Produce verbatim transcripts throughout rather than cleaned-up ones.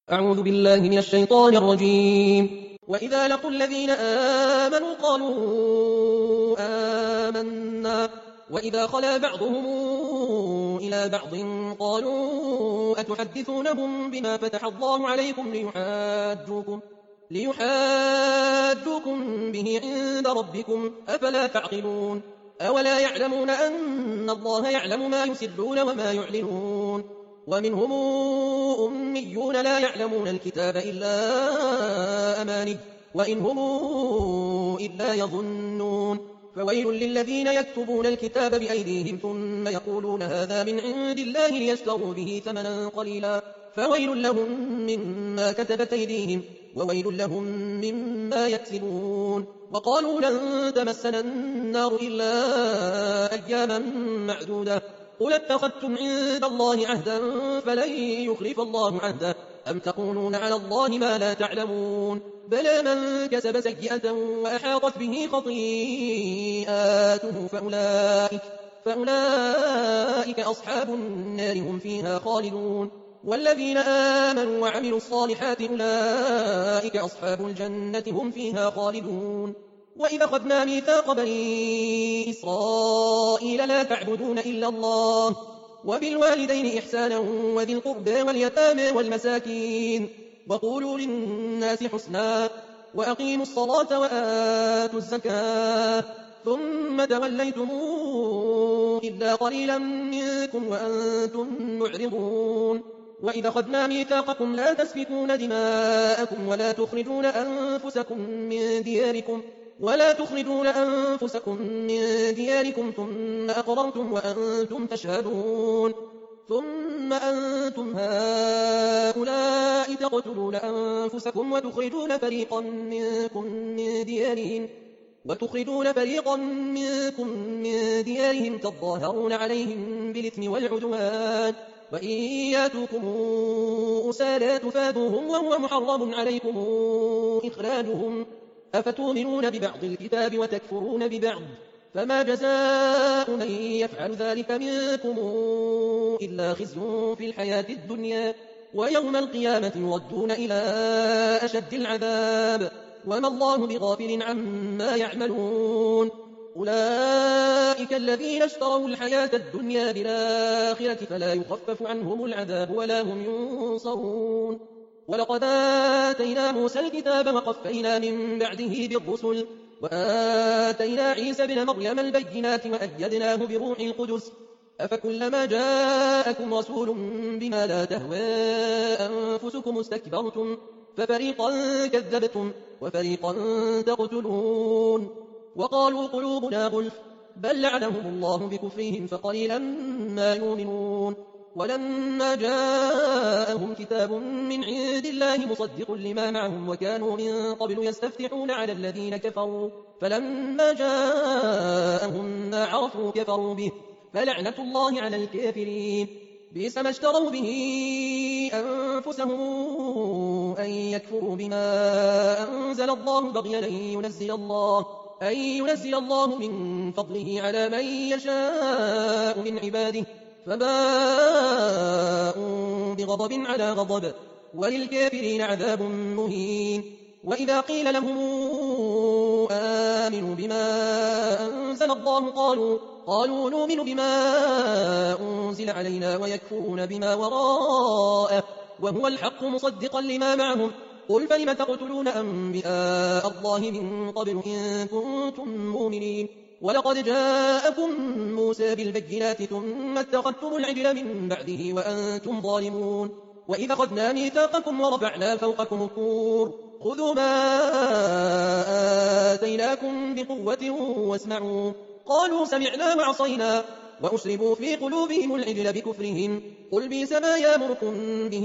أعوذ بالله من الشيطان الرجيم. وإذا لقوا الذين آمنوا قالوا آمنا وإذا خلا بعضهم إلى بعض قالوا أتحدثونهم بما فتح الله عليكم ليحاجوكم, ليحاجوكم به عند ربكم أفلا تعقلون أولا يعلمون أن الله يعلم ما يسرون وما يعلنون ومنهم أميون لا يعلمون الكتاب إلا أماني وإن هم إلا يظنون فويل للذين يكتبون الكتاب بأيديهم ثم يقولون هذا من عند الله ليشتروا به ثمنا قليلا فويل لهم مما كتبت أيديهم وويل لهم مما يكسبون وقالوا لن تمسنا النار إلا أياما معدودة قل اتخذتم عند الله عهدا فلن يخلف الله عهده أم تقولون على الله ما لا تعلمون بلى من كسب سيئة وأحاطت به خطيئاته فأولئك, فأولئك أصحاب النار هم فيها خالدون والذين آمنوا وعملوا الصالحات أولئك أصحاب الجنة هم فيها خالدون وإذا أخذنا ميثاق بني إسرائيل لا تعبدون إلا الله وبالوالدين إحسانا وذي القربى واليتامى والمساكين وقولوا للناس حسنا وأقيموا الصلاة وآتوا الزكاة ثم توليتم إلا قليلا منكم وأنتم معرضون وإذا أخذنا ميثاقكم لا تسفكون دماءكم ولا تخرجون أنفسكم من دياركم ولا تخرجون أنفسكم من دياركم ثم أقررتم وأنتم تشهدون ثم أنتم هؤلاء تقتلون أنفسكم وتخرجون فريقا منكم من ديارهم وتخرجون فريقا منكم من ديارهم تظاهرون عليهم بالإثم والعدوان وإن ياتوكم أسارى تفادوهم وهو محرم عليكم إخراجهم أفتؤمنون ببعض الكتاب وتكفرون ببعض فما جزاء من يفعل ذلك منكم إلا خزي في الحياة الدنيا ويوم القيامة يردون إلى أشد العذاب وما الله بغافل عما يعملون أولئك الذين اشتروا الحياة الدنيا بالآخرة فلا يخفف عنهم العذاب ولا هم ينصرون ولقد آتينا موسى الكتاب وقفينا من بعده بالرسل وآتينا عيسى بن مريم البينات وأيدناه بروح القدس أفكلما جاءكم رسول بما لا تهوى أنفسكم استكبرتم ففريقا كذبتم وفريقا تقتلون وقالوا قلوبنا غلف بل لعنهم الله بكفرهم فقليلا ما يؤمنون ولما جاءهم كتاب من عند الله مصدق لما معهم وكانوا من قبل يستفتحون على الذين كفروا فلما جاءهم ما عرفوا كفروا به فلعنة الله على الكافرين بئس ما اشتروا به أنفسهم أن يكفروا بما أنزل الله بغيا أن ينزل الله أن ينزل الله من فضله على من يشاء من عباده فباءوا بغضب على غضب وللكافرين عذاب مهين وإذا قيل لهم آمنوا بما أنزل الله قالوا قالوا نؤمن بما أنزل علينا ويكفرون بما وراءه وهو الحق مصدقا لما معهم قل فلم تقتلون أنبياء الله من قبل إن كنتم مؤمنين ولقد جاءكم موسى بالبينات ثم اتخذتم العجل من بعده وأنتم ظالمون وإذا أخذنا ميثاقكم ورفعنا فوقكم الطور خذوا ما آتيناكم بقوة واسمعوا قالوا سمعنا وعصينا وأشربوا في قلوبهم العجل بكفرهم قل بئس ما يأمركم به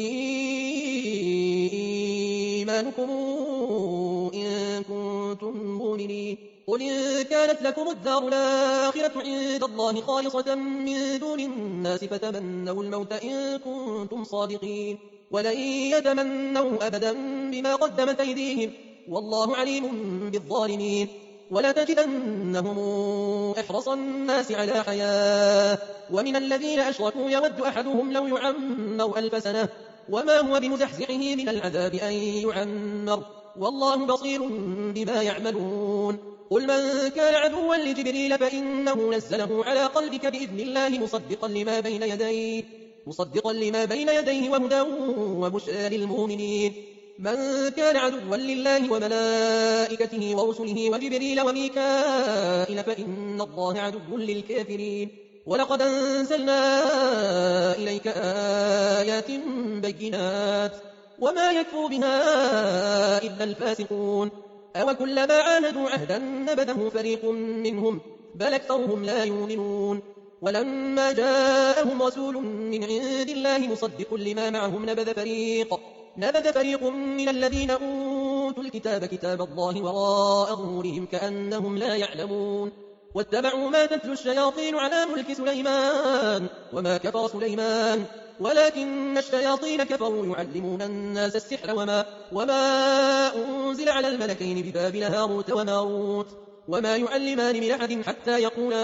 إيمانكم إن كنتم مؤمنين قل إن كانت لكم الدار الآخرة عند الله خالصة من دون الناس فتمنوا الموت إن كنتم صادقين ولن يتمنوا أبدا بما قدمت أيديهم والله عليم بالظالمين ولا تجدنهم أحرص الناس على حياة ومن الذين أشركوا يود أحدهم لو يعمر ألف سنة وما هو بمزحزحه من العذاب أن يعمر والله بصير بما يعملون قل من كان عدوا لجبريل فإنه نزله على قلبك بإذن الله مصدقا لما بين يديه مصدقا لما بين يديه وهدى وبشرى للمؤمنين من كان عدوا لله وملائكته ورسله وجبريل وميكائيل فإن الله عدو للكافرين ولقد أنزلنا إليك آيات بينات وما يكفر بها إلا الفاسقون أو كلما عاهدوا عهدا نبذه فريق منهم بل أكثرهم لا يؤمنون ولما جاءهم رسول من عند الله مصدق لما معهم نبذ فريق نبذ فريق من الذين أوتوا الكتاب كتاب الله وراء ظهورهم كأنهم لا يعلمون واتبعوا ما تتلو الشياطين على ملك سليمان وما كفر سليمان ولكن الشياطين كفروا يعلمون الناس السحر وما, وما أنزل على الملكين ببابل هاروت وماروت وما يعلمان من أحد حتى يقولا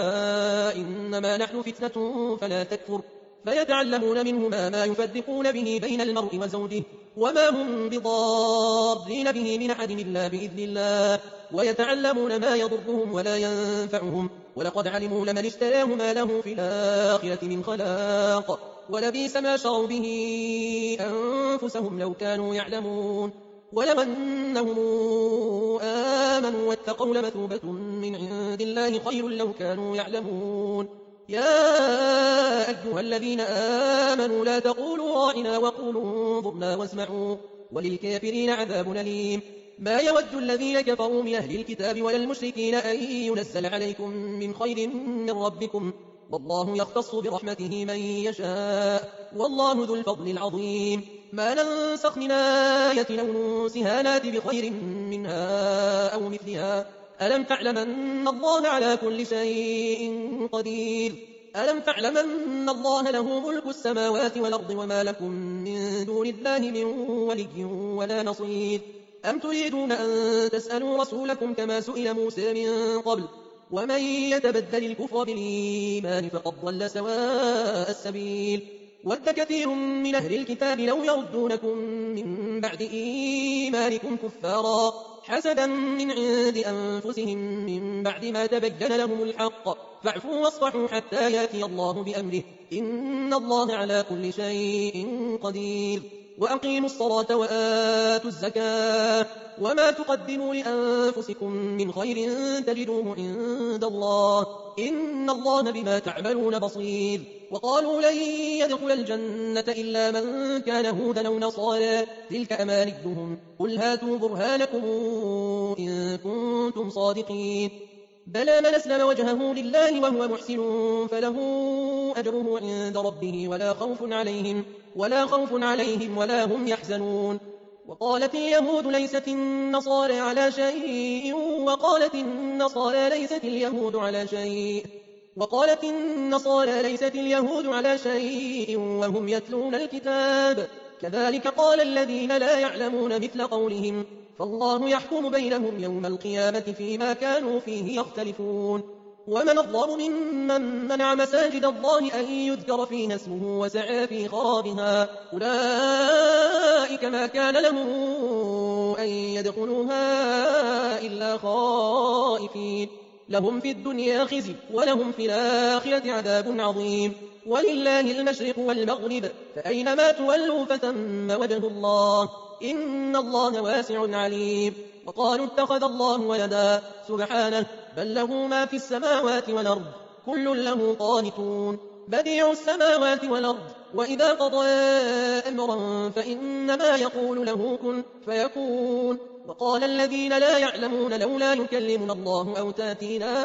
إنما نحن فتنة فلا تكفر فيتعلمون منهما ما يفرقون به بين المرء وزوجه وما هم بضارين به من أحد إلا بإذن الله ويتعلمون ما يضرهم ولا ينفعهم ولقد علموا لمن اشتراه ما له في الآخرة من خلاق ولبئس ما شروا به أنفسهم لو كانوا يعلمون ولو أنهم آمنوا واتقوا لمثوبة من عند الله خير لو كانوا يعلمون يا أيها الذين آمنوا لا تقولوا راعنا وقولوا انظرنا واسمعوا وللكافرين عذاب أليم ما يود الذين كفروا من أهل الكتاب ولا المشركين أن ينزل عليكم من خير من ربكم والله يختص برحمته من يشاء والله ذو الفضل العظيم ما ننسخ من آية أو ننسها نات بخير منها أو مثلها ألم تعلم أن الله على كل شيء قدير ألم تعلم أن الله له ملك السماوات والأرض وما لكم من دون الله من ولي ولا نصير أم تريدون أن تسألوا رسولكم كما سئل موسى من قبل ومن يتبدل الكفر بالإيمان فقد ضل سواء السبيل ود كثير من أهل الكتاب لو يردونكم من بعد إيمانكم كفارا حسدا من عند أنفسهم من بعد ما تبين لهم الحق فاعفوا واصفحوا حتى يأتي الله بأمره إن الله على كل شيء قدير وأقيموا الصلاة وآتوا الزكاة وما تقدموا لأنفسكم من خير تجدوه عند الله إن الله بما تعملون بصير وقالوا لن يدخل الجنة إلا من كان هودا أو نصارى تلك أمانيهم قل هاتوا برهانكم إن كنتم صادقين بلى من أسلم وجهه لله وهو محسن فله أجره عند ربه ولا خوف عليهم ولا خوف عليهم ولا هم يحزنون وقالت اليهود ليست النصارى على شيء وقالت النصارى ليست اليهود على شيء وقالت النصارى ليست اليهود على شيء وهم يتلون الكتاب كذلك قال الذين لا يعلمون مثل قولهم فالله يحكم بينهم يوم القيامة فيما كانوا فيه يختلفون ومن أظلم ممن منع مساجد الله أن يذكر فيها اسمه وسعى في خرابها أولئك ما كان لهم أن يدخلوها إلا خائفين لهم في الدنيا خزي ولهم في الآخرة عذاب عظيم ولله المشرق والمغرب فأينما تولوا فثم وجه الله إن الله واسع عليم وقالوا اتخذ الله ولدا سبحانه بل له ما في السماوات والأرض كل له قانتون بديع السماوات والأرض وإذا قضى أمرا فإنما يقول له كن فيكون وقال الذين لا يعلمون لولا يكلمنا الله أو تاتينا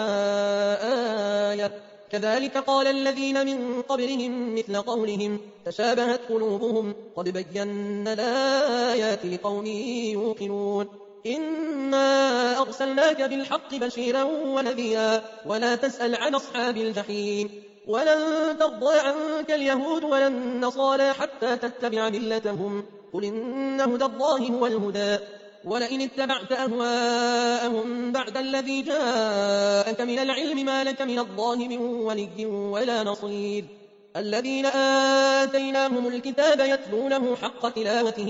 آية كذلك قال الذين من قبلهم مثل قولهم تشابهت قلوبهم قد بينا الآيات لقوم يوقنون إنا أرسلناك بالحق بشيرا ونذيرا ولا تسأل عن أصحاب الجحيم ولن ترضى عنك اليهود ولا النصارى حتى تتبع ملتهم قل إن هدى الله هو الهدى ولئن اتبعت أهواءهم بعد الذي جاءك من العلم ما لك من الله من ولي ولا نصير الذين آتيناهم الكتاب يتلونه حق تلاوته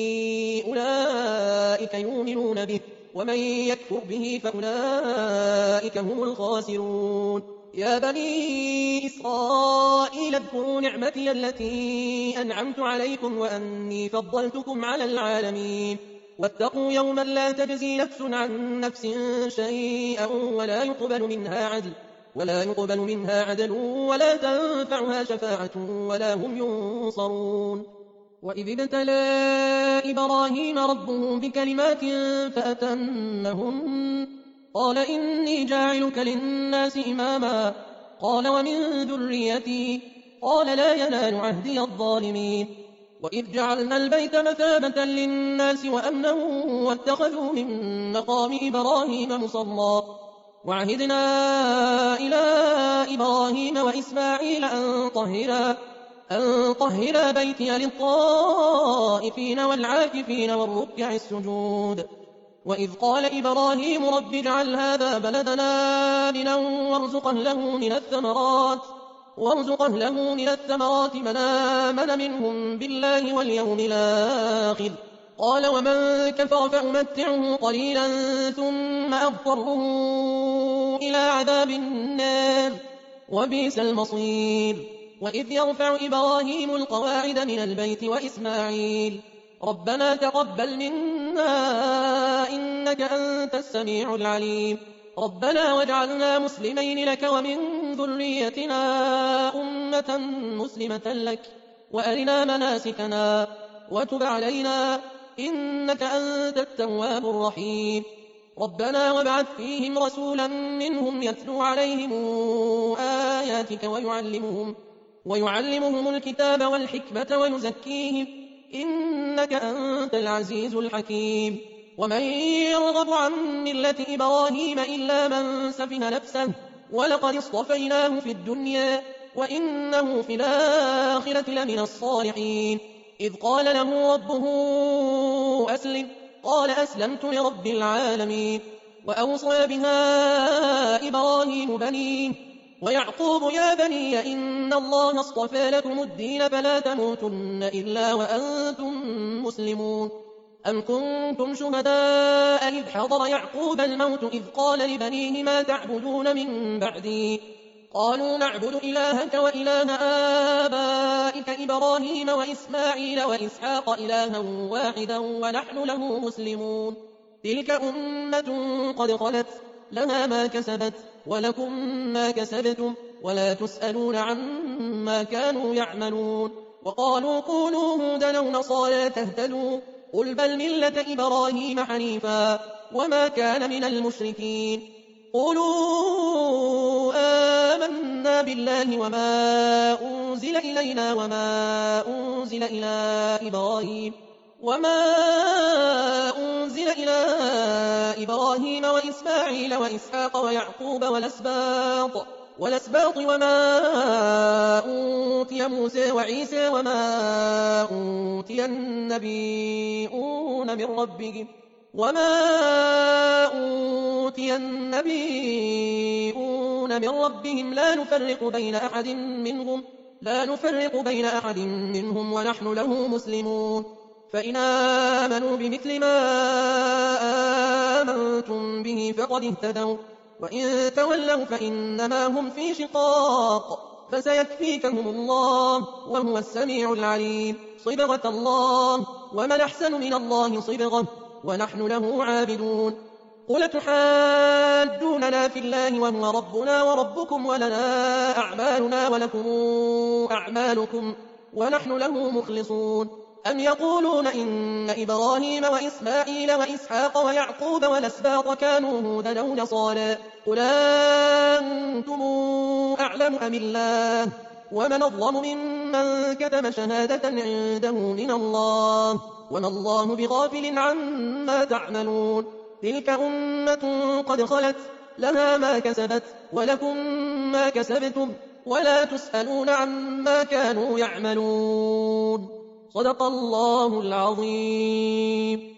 أولئك يؤمنون به ومن يكفر به فأولئك هم الخاسرون يا بني إسرائيل اذكروا نعمتي التي أنعمت عليكم وأني فضلتكم على العالمين واتقوا يوما لا تجزي نفس عن نفس شيئا ولا يقبل منها عدل ولا يقبل منها عدل ولا تنفعها شفاعة ولا هم ينصرون وإذ ابتلى إبراهيم ربه بكلمات فأتمهن قال إني جاعلك للناس إماما قال ومن ذريتي قال لا ينال عهدي الظالمين وإذ جعلنا البيت مثابة للناس وأمنا واتخذوا من مقام إبراهيم مصلى وعهدنا إلى إبراهيم وإسماعيل أن طهرا أن طهرا بيتي للطائفين والعاكفين والركع السجود وإذ قال إبراهيم رب اجعل هذا بلدنا آمنا وارزق أهله من الثمرات وارزق أهله من الثمرات من آمن منهم بالله واليوم الآخر قال ومن كفر فأمتعه قليلا ثم أضطره إلى عذاب النار وبئس المصير وإذ يرفع إبراهيم القواعد من البيت وإسماعيل ربنا تقبل منا إنك أنت السميع العليم ربنا واجعلنا مسلمين لك ومن ذريتنا أمة مسلمة لك وأرنا مناسكنا وتب علينا إنك أنت التواب الرحيم ربنا وابعث فيهم رسولا منهم يتلو عليهم آياتك ويعلمهم ويعلمهم الكتاب والحكمة ويزكيهم إنك أنت العزيز الحكيم ومن يرغب عن ملة إبراهيم إلا من سفه نفسه ولقد اصطفيناه في الدنيا وإنه في الآخرة لمن الصالحين إذ قال له ربه أسلم قال أسلمت لرب العالمين وأوصى بها إبراهيم بنيه ويعقوب يا بني إن الله اصطفى لكم الدين فلا تموتن إلا وأنتم مسلمون أم كنتم شهداء إذ حضر يعقوب الموت إذ قال لبنيه ما تعبدون من بعدي قالوا نعبد إلهك وإله آبائك إبراهيم وإسماعيل وإسحاق إلها واحدا ونحن له مسلمون تلك أمة قد خلت لها ما كسبت ولكم ما كسبتم ولا تسألون عما كانوا يعملون وقالوا قولوا هودا أو نصارى تهتدوا قل بل ملة إبراهيم حنيفا وما كان من المشركين قولوا آمنا بالله وما أنزل إلينا وما أنزل إلى إبراهيم وما أنزل إلى إبراهيم وإسماعيل وإسحاق ويعقوب والأسباط والأسباط وما أوتي موسى وعيسى وما أوتي النبيون من ربهم وما أوتي النبيون من ربهم لا نفرق بين أحد منهم لا نفرق بين أحد منهم ونحن له مسلمون فإن آمنوا بمثل ما آمنتم به فقد اهتدوا وإن تولوا فإنما هم في شقاق فسيكفيكهم الله وهو السميع العليم صبغة الله ومن أحسن من الله صبغة ونحن له عابدون قل تحاجوننا في الله وهو ربنا وربكم ولنا أعمالنا ولكم أعمالكم ونحن له مخلصون أم يقولون إن إبراهيم وإسماعيل وإسحاق ويعقوب والأسباط كانوا هودا أو نصارى قل أنتم أعلم أم الله ومن أظلم ممن كتم شهادة عنده من الله وما الله بغافل عما تعملون تلك أمة قد خلت لها ما كسبت ولكم ما كسبتم ولا تسألون عما كانوا يعملون صدق الله العظيم.